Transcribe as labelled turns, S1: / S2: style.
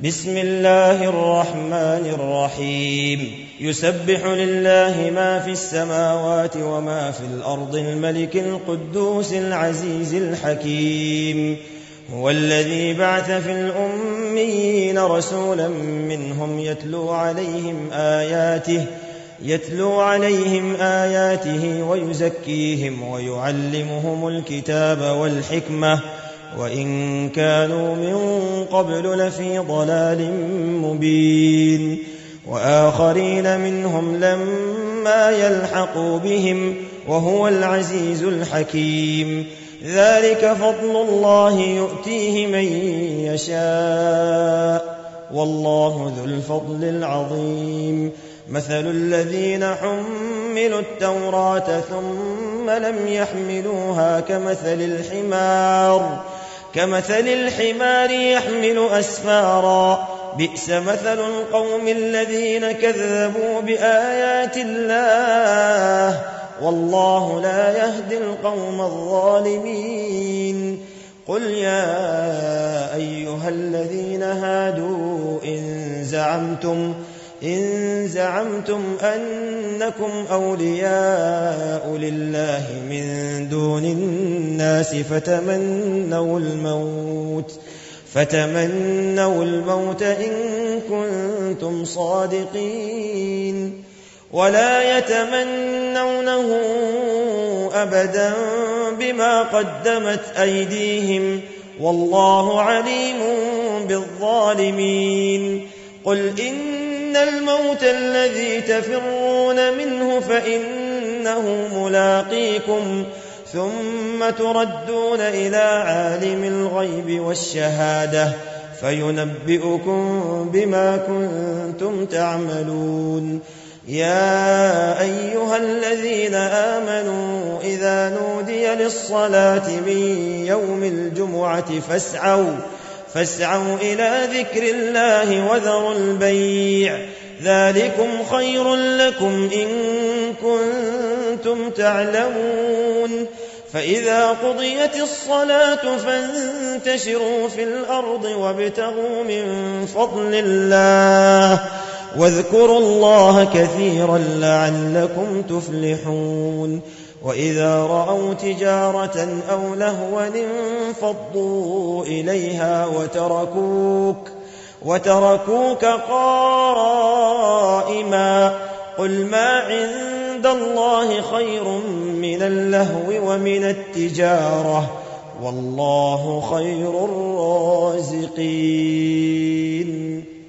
S1: بسم الله الرحمن الرحيم يسبح لله ما في السماوات وما في الأرض الملك القدوس العزيز الحكيم هو الذي بعث في الأميين رسولا منهم يتلو عليهم آياته ويزكيهم ويعلمهم الكتاب والحكمة وإن كانوا من قبل لفي ضلال مبين وآخرين منهم لما يلحقوا بهم وهو العزيز الحكيم ذلك فضل الله يؤتيه من يشاء والله ذو الفضل العظيم مثل الذين حملوا التوراة ثم لم يحملوها كمثل الحمار يحمل أسفارا بئس مثل القوم الذين كذبوا بآيات الله والله لا يهدي القوم الظالمين قل يا أيها الذين هادوا إن زعمتم أنكم أولياء لله من دون الناس فتمنوا الموت إن كنتم صادقين ولا يتمنونه أبدا بما قدمت أيديهم والله عليم بالظالمين قل إن الموت الذي تفرون منه فإنه ملاقيكم ثم تردون إلى عالم الغيب والشهادة فينبئكم بما كنتم تعملون يا أيها الذين آمنوا إذا نودي للصلاة من يوم الجمعة فاسعوا إلى ذكر الله وذروا البيع ذلكم خير لكم إن كنتم تعلمون فإذا قضيت الصلاة فانتشروا في الأرض وابتغوا من فضل الله واذكروا الله كثيرا لعلكم تفلحون وإذا رأوا تجارة أو لهوا انفضوا إليها وتركوك قائما قل ما عند الله خير من اللهو ومن التجارة والله خير الرازقين